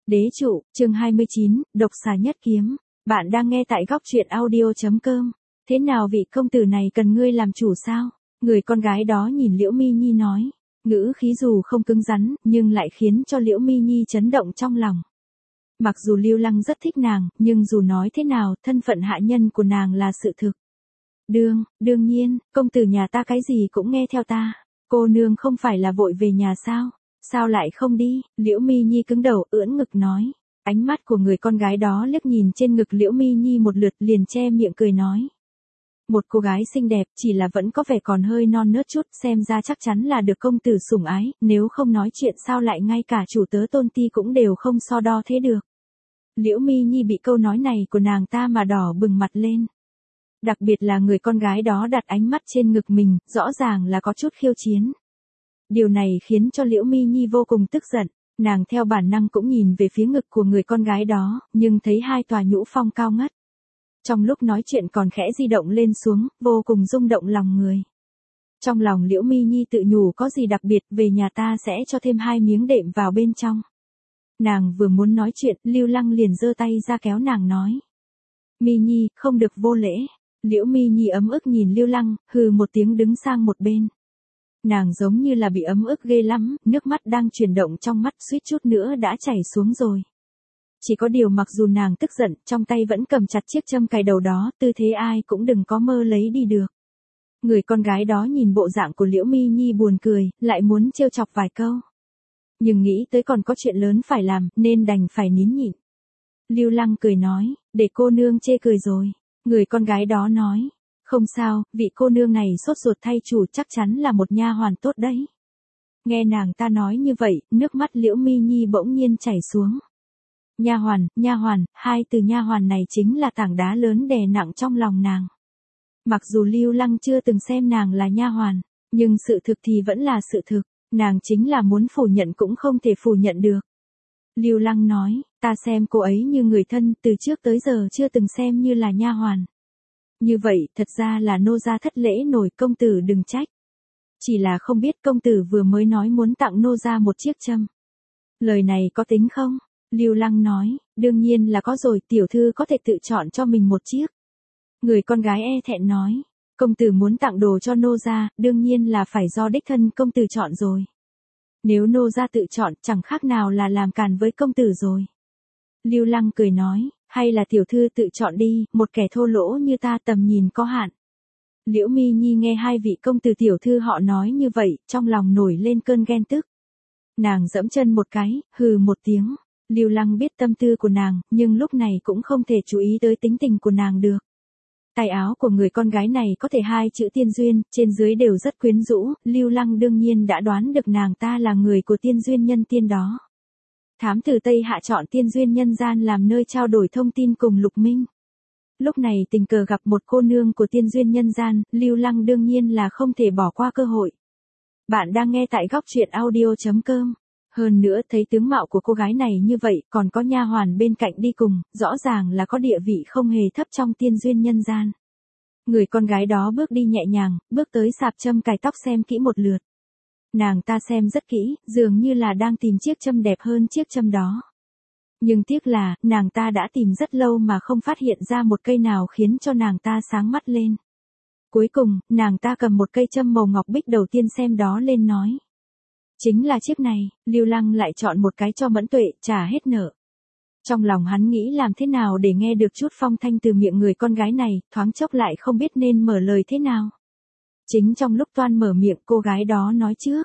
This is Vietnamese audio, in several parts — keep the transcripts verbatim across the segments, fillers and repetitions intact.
Đế trụ, chương hai mươi chín, độc xà nhất kiếm. Bạn đang nghe tại góc truyện audio.com. Thế nào vị công tử này cần ngươi làm chủ sao? Người con gái đó nhìn Liễu Mi Nhi nói. Ngữ khí dù không cứng rắn, nhưng lại khiến cho Liễu Mi Nhi chấn động trong lòng. Mặc dù Lưu Lăng rất thích nàng, nhưng dù nói thế nào, thân phận hạ nhân của nàng là sự thực. Đương, đương nhiên, công tử nhà ta cái gì cũng nghe theo ta. Cô nương không phải là vội về nhà sao? Sao lại không đi? Liễu Mi Nhi cứng đầu ưỡn ngực nói. Ánh mắt của người con gái đó liếc nhìn trên ngực Liễu Mi Nhi một lượt liền che miệng cười nói. Một cô gái xinh đẹp chỉ là vẫn có vẻ còn hơi non nớt chút, xem ra chắc chắn là được công tử sủng ái, nếu không nói chuyện sao lại ngay cả chủ tớ Tôn Ti cũng đều không so đo thế được. Liễu Mi Nhi bị câu nói này của nàng ta mà đỏ bừng mặt lên. Đặc biệt là người con gái đó đặt ánh mắt trên ngực mình, rõ ràng là có chút khiêu chiến. Điều này khiến cho Liễu Mi Nhi vô cùng tức giận, nàng theo bản năng cũng nhìn về phía ngực của người con gái đó, nhưng thấy hai tòa nhũ phong cao ngất. Trong lúc nói chuyện còn khẽ di động lên xuống, vô cùng rung động lòng người. Trong lòng Liễu Mi Nhi tự nhủ có gì đặc biệt, về nhà ta sẽ cho thêm hai miếng đệm vào bên trong. Nàng vừa muốn nói chuyện, Lưu Lăng liền giơ tay ra kéo nàng nói. Mi Nhi, không được vô lễ. Liễu Mi Nhi ấm ức nhìn Lưu Lăng, hừ một tiếng đứng sang một bên. Nàng giống như là bị ấm ức ghê lắm, nước mắt đang chuyển động trong mắt suýt chút nữa đã chảy xuống rồi. Chỉ có điều mặc dù nàng tức giận, trong tay vẫn cầm chặt chiếc châm cài đầu đó, tư thế ai cũng đừng có mơ lấy đi được. Người con gái đó nhìn bộ dạng của Liễu Mi Nhi buồn cười, lại muốn trêu chọc vài câu. Nhưng nghĩ tới còn có chuyện lớn phải làm, nên đành phải nín nhịn. Lưu Lăng cười nói, để cô nương chê cười rồi. Người con gái đó nói. Không sao, vị cô nương này sốt ruột thay chủ chắc chắn là một nha hoàn tốt đấy. Nghe nàng ta nói như vậy, nước mắt Liễu Mi Nhi bỗng nhiên chảy xuống. Nha hoàn, nha hoàn, hai từ nha hoàn này chính là tảng đá lớn đè nặng trong lòng nàng. Mặc dù Lưu Lăng chưa từng xem nàng là nha hoàn, nhưng sự thực thì vẫn là sự thực, nàng chính là muốn phủ nhận cũng không thể phủ nhận được. Lưu Lăng nói, ta xem cô ấy như người thân, từ trước tới giờ chưa từng xem như là nha hoàn. Như vậy, thật ra là nô gia thất lễ nổi, công tử đừng trách. Chỉ là không biết công tử vừa mới nói muốn tặng nô gia một chiếc châm. Lời này có tính không? Lưu Lăng nói, đương nhiên là có rồi, tiểu thư có thể tự chọn cho mình một chiếc. Người con gái e thẹn nói, công tử muốn tặng đồ cho nô gia, đương nhiên là phải do đích thân công tử chọn rồi. Nếu nô gia tự chọn, chẳng khác nào là làm càn với công tử rồi. Lưu Lăng cười nói, hay là tiểu thư tự chọn đi, một kẻ thô lỗ như ta tầm nhìn có hạn. Liễu Mi Nhi nghe hai vị công tử tiểu thư họ nói như vậy, trong lòng nổi lên cơn ghen tức. Nàng giẫm chân một cái, hừ một tiếng. Lưu Lăng biết tâm tư của nàng, nhưng lúc này cũng không thể chú ý tới tính tình của nàng được. Tay áo của người con gái này có thể hai chữ tiên duyên, trên dưới đều rất quyến rũ, Lưu Lăng đương nhiên đã đoán được nàng ta là người của tiên duyên nhân tiên đó. Thám tử Tây Hạ chọn tiên duyên nhân gian làm nơi trao đổi thông tin cùng Lục Minh. Lúc này tình cờ gặp một cô nương của tiên duyên nhân gian, Lưu Lăng đương nhiên là không thể bỏ qua cơ hội. Bạn đang nghe tại góc truyện audio.com. Hơn nữa thấy tướng mạo của cô gái này như vậy, còn có nha hoàn bên cạnh đi cùng, rõ ràng là có địa vị không hề thấp trong tiên duyên nhân gian. Người con gái đó bước đi nhẹ nhàng, bước tới sạp châm cài tóc xem kỹ một lượt. Nàng ta xem rất kỹ, dường như là đang tìm chiếc châm đẹp hơn chiếc châm đó. Nhưng tiếc là, nàng ta đã tìm rất lâu mà không phát hiện ra một cây nào khiến cho nàng ta sáng mắt lên. Cuối cùng, nàng ta cầm một cây châm màu ngọc bích đầu tiên xem đó lên nói. Chính là chiếc này, Lưu Lăng lại chọn một cái cho Mẫn Tuệ, trả hết nợ. Trong lòng hắn nghĩ làm thế nào để nghe được chút phong thanh từ miệng người con gái này, thoáng chốc lại không biết nên mở lời thế nào. Chính trong lúc toan mở miệng, cô gái đó nói trước.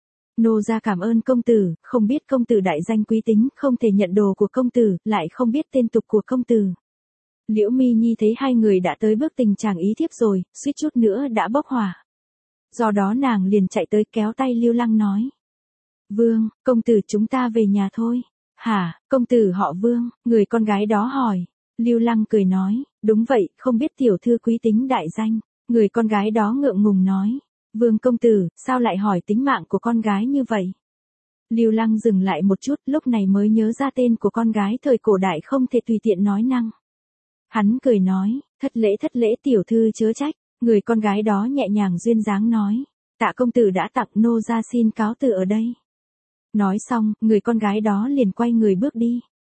Nô gia cảm ơn công tử, không biết công tử đại danh quý tính, không thể nhận đồ của công tử, lại không biết tên tục của công tử. Liễu Mi Nhi thấy hai người đã tới bước tình trạng ý thiếp rồi, suýt chút nữa đã bốc hỏa. Do đó nàng liền chạy tới kéo tay Lưu Lăng nói. Vương, công tử chúng ta về nhà thôi. Hả, công tử họ Vương, người con gái đó hỏi. Lưu Lăng cười nói, đúng vậy, không biết tiểu thư quý tính đại danh. Người con gái đó ngượng ngùng nói. Vương công tử, sao lại hỏi tính mạng của con gái như vậy? Lưu Lăng dừng lại một chút, lúc này mới nhớ ra tên của con gái thời cổ đại không thể tùy tiện nói năng. Hắn cười nói, thất lễ thất lễ tiểu thư chớ trách. Người con gái đó nhẹ nhàng duyên dáng nói. Tạ công tử đã tặng nô gia xin cáo từ ở đây. Nói xong, người con gái đó liền quay người bước đi.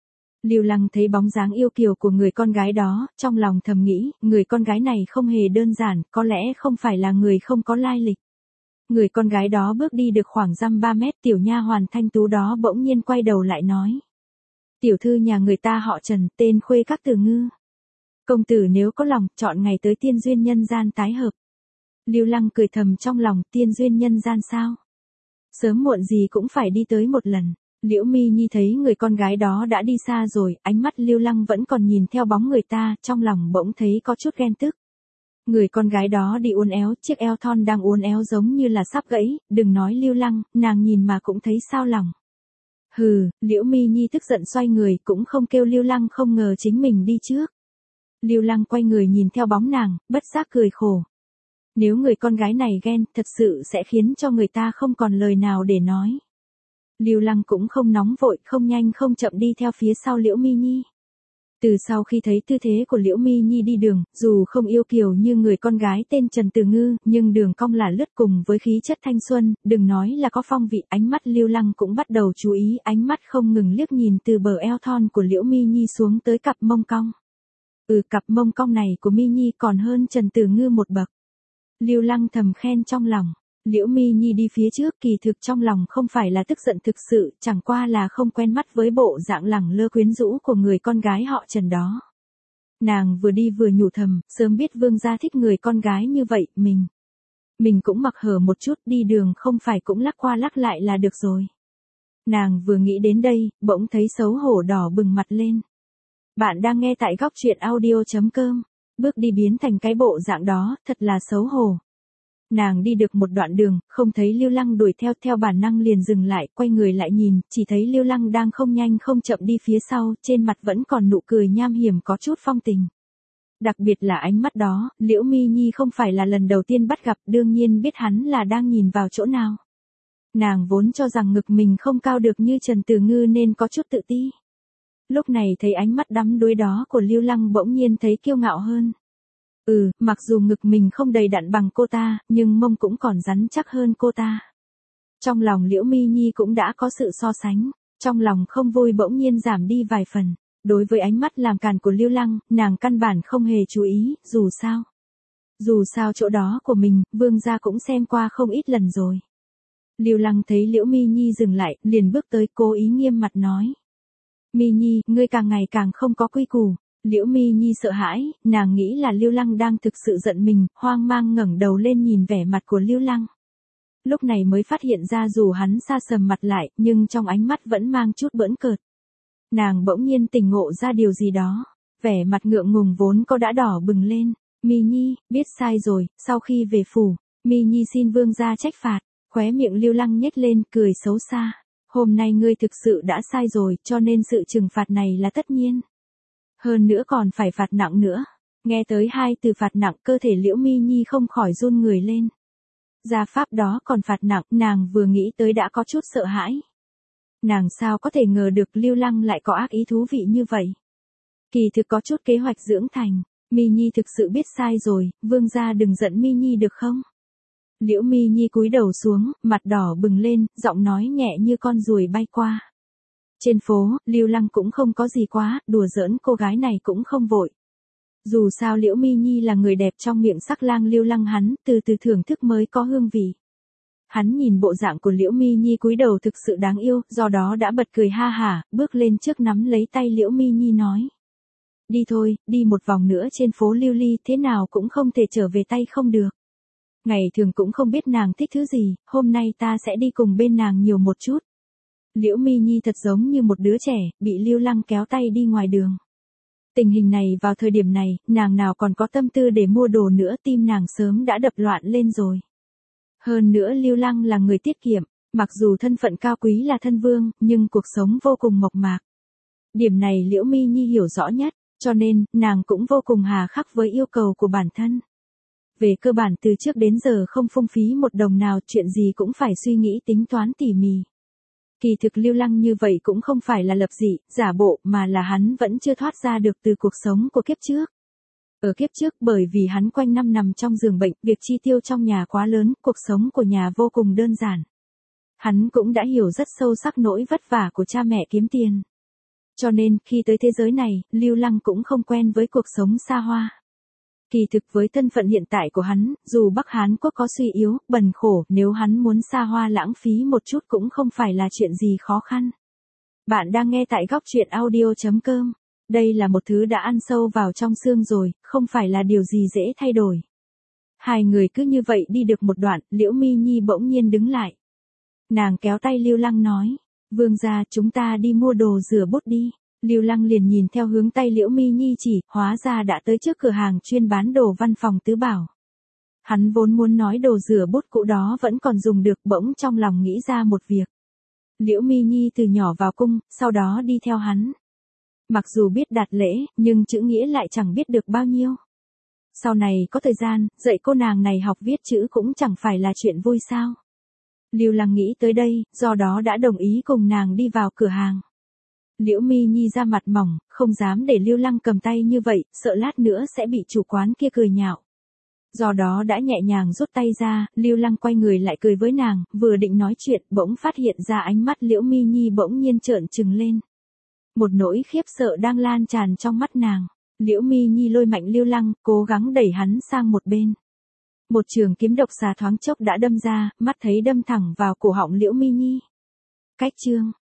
Lưu Lăng thấy bóng dáng yêu kiều của người con gái đó, trong lòng thầm nghĩ, người con gái này không hề đơn giản, có lẽ không phải là người không có lai lịch. Người con gái đó bước đi được khoảng dăm ba mét, tiểu nha hoàn thanh tú đó bỗng nhiên quay đầu lại nói. Tiểu thư nhà người ta họ Trần, tên Khuê Các Từ Ngư. Công tử nếu có lòng, chọn ngày tới tiên duyên nhân gian tái hợp. Lưu Lăng cười thầm trong lòng, tiên duyên nhân gian sao? Sớm muộn gì cũng phải đi tới một lần. Liễu Mi Nhi thấy người con gái đó đã đi xa rồi, ánh mắt Lưu Lăng vẫn còn nhìn theo bóng người ta, trong lòng bỗng thấy có chút ghen tức. Người con gái đó đi uốn éo, chiếc eo thon đang uốn éo giống như là sắp gãy, đừng nói Lưu Lăng, nàng nhìn mà cũng thấy sao lòng. Hừ, Liễu Mi Nhi tức giận xoay người, cũng không kêu Lưu Lăng không ngờ chính mình đi trước. Lưu Lăng quay người nhìn theo bóng nàng, bất giác cười khổ. Nếu người con gái này ghen, thật sự sẽ khiến cho người ta không còn lời nào để nói. Lưu Lăng cũng không nóng vội, không nhanh không chậm đi theo phía sau Liễu Mi Nhi. Từ sau khi thấy tư thế của Liễu Mi Nhi đi đường, dù không yêu kiều như người con gái tên Trần Từ Ngư, nhưng đường cong là lướt cùng với khí chất thanh xuân, đừng nói là có phong vị, ánh mắt Lưu Lăng cũng bắt đầu chú ý, ánh mắt không ngừng liếc nhìn từ bờ eo thon của Liễu Mi Nhi xuống tới cặp mông cong. Ừ, cặp mông cong này của Mi Nhi còn hơn Trần Từ Ngư một bậc. Lưu Lăng thầm khen trong lòng. Liễu Mi Nhi đi phía trước, kỳ thực trong lòng không phải là tức giận thực sự, chẳng qua là không quen mắt với bộ dạng lẳng lơ quyến rũ của người con gái họ Trần đó. Nàng vừa đi vừa nhủ thầm, sớm biết vương gia thích người con gái như vậy, mình. Mình cũng mặc hở một chút, đi đường không phải cũng lắc qua lắc lại là được rồi. Nàng vừa nghĩ đến đây, bỗng thấy xấu hổ đỏ bừng mặt lên. Bạn đang nghe tại góc truyện audio chấm com. Bước đi biến thành cái bộ dạng đó, thật là xấu hổ. Nàng đi được một đoạn đường, không thấy Lưu Lăng đuổi theo, theo bản năng liền dừng lại, quay người lại nhìn, chỉ thấy Lưu Lăng đang không nhanh không chậm đi phía sau, trên mặt vẫn còn nụ cười nham hiểm có chút phong tình. Đặc biệt là ánh mắt đó, Liễu Mi Nhi không phải là lần đầu tiên bắt gặp, đương nhiên biết hắn là đang nhìn vào chỗ nào. Nàng vốn cho rằng ngực mình không cao được như Trần Từ Ngư nên có chút tự ti. Lúc này thấy ánh mắt đắm đuối đó của Lưu Lăng bỗng nhiên thấy kiêu ngạo hơn. Ừ, mặc dù ngực mình không đầy đặn bằng cô ta, nhưng mông cũng còn rắn chắc hơn cô ta. Trong lòng Liễu Mi Nhi cũng đã có sự so sánh, trong lòng không vui bỗng nhiên giảm đi vài phần. Đối với ánh mắt làm càn của Lưu Lăng, nàng căn bản không hề chú ý, dù sao. Dù sao chỗ đó của mình, vương gia cũng xem qua không ít lần rồi. Lưu Lăng thấy Liễu Mi Nhi dừng lại, liền bước tới cố ý nghiêm mặt nói. Mi Nhi, ngươi càng ngày càng không có quy củ. Liễu Mi Nhi sợ hãi, nàng nghĩ là Lưu Lăng đang thực sự giận mình, hoang mang ngẩng đầu lên nhìn vẻ mặt của Lưu Lăng. Lúc này mới phát hiện ra dù hắn sa sầm mặt lại, nhưng trong ánh mắt vẫn mang chút bỡn cợt. Nàng bỗng nhiên tỉnh ngộ ra điều gì đó, vẻ mặt ngượng ngùng vốn có đã đỏ bừng lên. Mi Nhi, biết sai rồi, sau khi về phủ, Mi Nhi xin vương gia trách phạt. Khóe miệng Lưu Lăng nhếch lên, cười xấu xa. Hôm nay ngươi thực sự đã sai rồi, cho nên sự trừng phạt này là tất nhiên. Hơn nữa còn phải phạt nặng nữa. Nghe tới hai từ phạt nặng, cơ thể Liễu Mi Nhi không khỏi run người lên. Gia pháp đó còn phạt nặng, nàng vừa nghĩ tới đã có chút sợ hãi. Nàng sao có thể ngờ được Lưu Lăng lại có ác ý thú vị như vậy. Kỳ thực có chút kế hoạch dưỡng thành. Mi Nhi thực sự biết sai rồi, vương gia đừng giận Mi Nhi được không? Liễu Mi Nhi cúi đầu xuống, mặt đỏ bừng lên, giọng nói nhẹ như con ruồi bay qua. Trên phố, Lưu Lăng cũng không có gì quá, đùa giỡn cô gái này cũng không vội. Dù sao Liễu Mi Nhi là người đẹp trong miệng sắc lang Lưu Lăng hắn, từ từ thưởng thức mới có hương vị. Hắn nhìn bộ dạng của Liễu Mi Nhi cúi đầu thực sự đáng yêu, do đó đã bật cười ha hả, bước lên trước nắm lấy tay Liễu Mi Nhi nói. Đi thôi, đi một vòng nữa trên phố Lưu Ly, thế nào cũng không thể trở về tay không được. Ngày thường cũng không biết nàng thích thứ gì, hôm nay ta sẽ đi cùng bên nàng nhiều một chút. Liễu Mi Nhi thật giống như một đứa trẻ, bị Lưu Lăng kéo tay đi ngoài đường. Tình hình này vào thời điểm này, nàng nào còn có tâm tư để mua đồ nữa, tim nàng sớm đã đập loạn lên rồi. Hơn nữa Lưu Lăng là người tiết kiệm, mặc dù thân phận cao quý là thân vương, nhưng cuộc sống vô cùng mộc mạc. Điểm này Liễu Mi Nhi hiểu rõ nhất, cho nên, nàng cũng vô cùng hà khắc với yêu cầu của bản thân. Về cơ bản từ trước đến giờ không phung phí một đồng nào, chuyện gì cũng phải suy nghĩ tính toán tỉ mỉ. Kỳ thực Lưu Lăng như vậy cũng không phải là lập dị, giả bộ, mà là hắn vẫn chưa thoát ra được từ cuộc sống của kiếp trước. Ở kiếp trước bởi vì hắn quanh năm nằm trong giường bệnh, việc chi tiêu trong nhà quá lớn, cuộc sống của nhà vô cùng đơn giản. Hắn cũng đã hiểu rất sâu sắc nỗi vất vả của cha mẹ kiếm tiền. Cho nên, khi tới thế giới này, Lưu Lăng cũng không quen với cuộc sống xa hoa. Kỳ thực với thân phận hiện tại của hắn, dù Bắc Hán Quốc có suy yếu, bần khổ, nếu hắn muốn xa hoa lãng phí một chút cũng không phải là chuyện gì khó khăn. Bạn đang nghe tại góc truyện audio.com. Đây là một thứ đã ăn sâu vào trong xương rồi, không phải là điều gì dễ thay đổi. Hai người cứ như vậy đi được một đoạn, Liễu Mi Nhi bỗng nhiên đứng lại. Nàng kéo tay Lưu Lăng nói, vương gia chúng ta đi mua đồ rửa bút đi. Lưu Lăng liền nhìn theo hướng tay Liễu Mi Nhi chỉ, hóa ra đã tới trước cửa hàng chuyên bán đồ văn phòng tứ bảo. Hắn vốn muốn nói đồ rửa bút cũ đó vẫn còn dùng được, bỗng trong lòng nghĩ ra một việc. Liễu Mi Nhi từ nhỏ vào cung, sau đó đi theo hắn. Mặc dù biết đạt lễ, nhưng chữ nghĩa lại chẳng biết được bao nhiêu. Sau này có thời gian, dạy cô nàng này học viết chữ cũng chẳng phải là chuyện vui sao. Lưu Lăng nghĩ tới đây, do đó đã đồng ý cùng nàng đi vào cửa hàng. Liễu Mi Nhi ra mặt mỏng, không dám để Lưu Lăng cầm tay như vậy, sợ lát nữa sẽ bị chủ quán kia cười nhạo. Do đó đã nhẹ nhàng rút tay ra, Lưu Lăng quay người lại cười với nàng, vừa định nói chuyện, bỗng phát hiện ra ánh mắt Liễu Mi Nhi bỗng nhiên trợn trừng lên. Một nỗi khiếp sợ đang lan tràn trong mắt nàng. Liễu Mi Nhi lôi mạnh Lưu Lăng, cố gắng đẩy hắn sang một bên. Một trường kiếm độc xà thoáng chốc đã đâm ra, mắt thấy đâm thẳng vào cổ họng Liễu Mi Nhi. Cách chương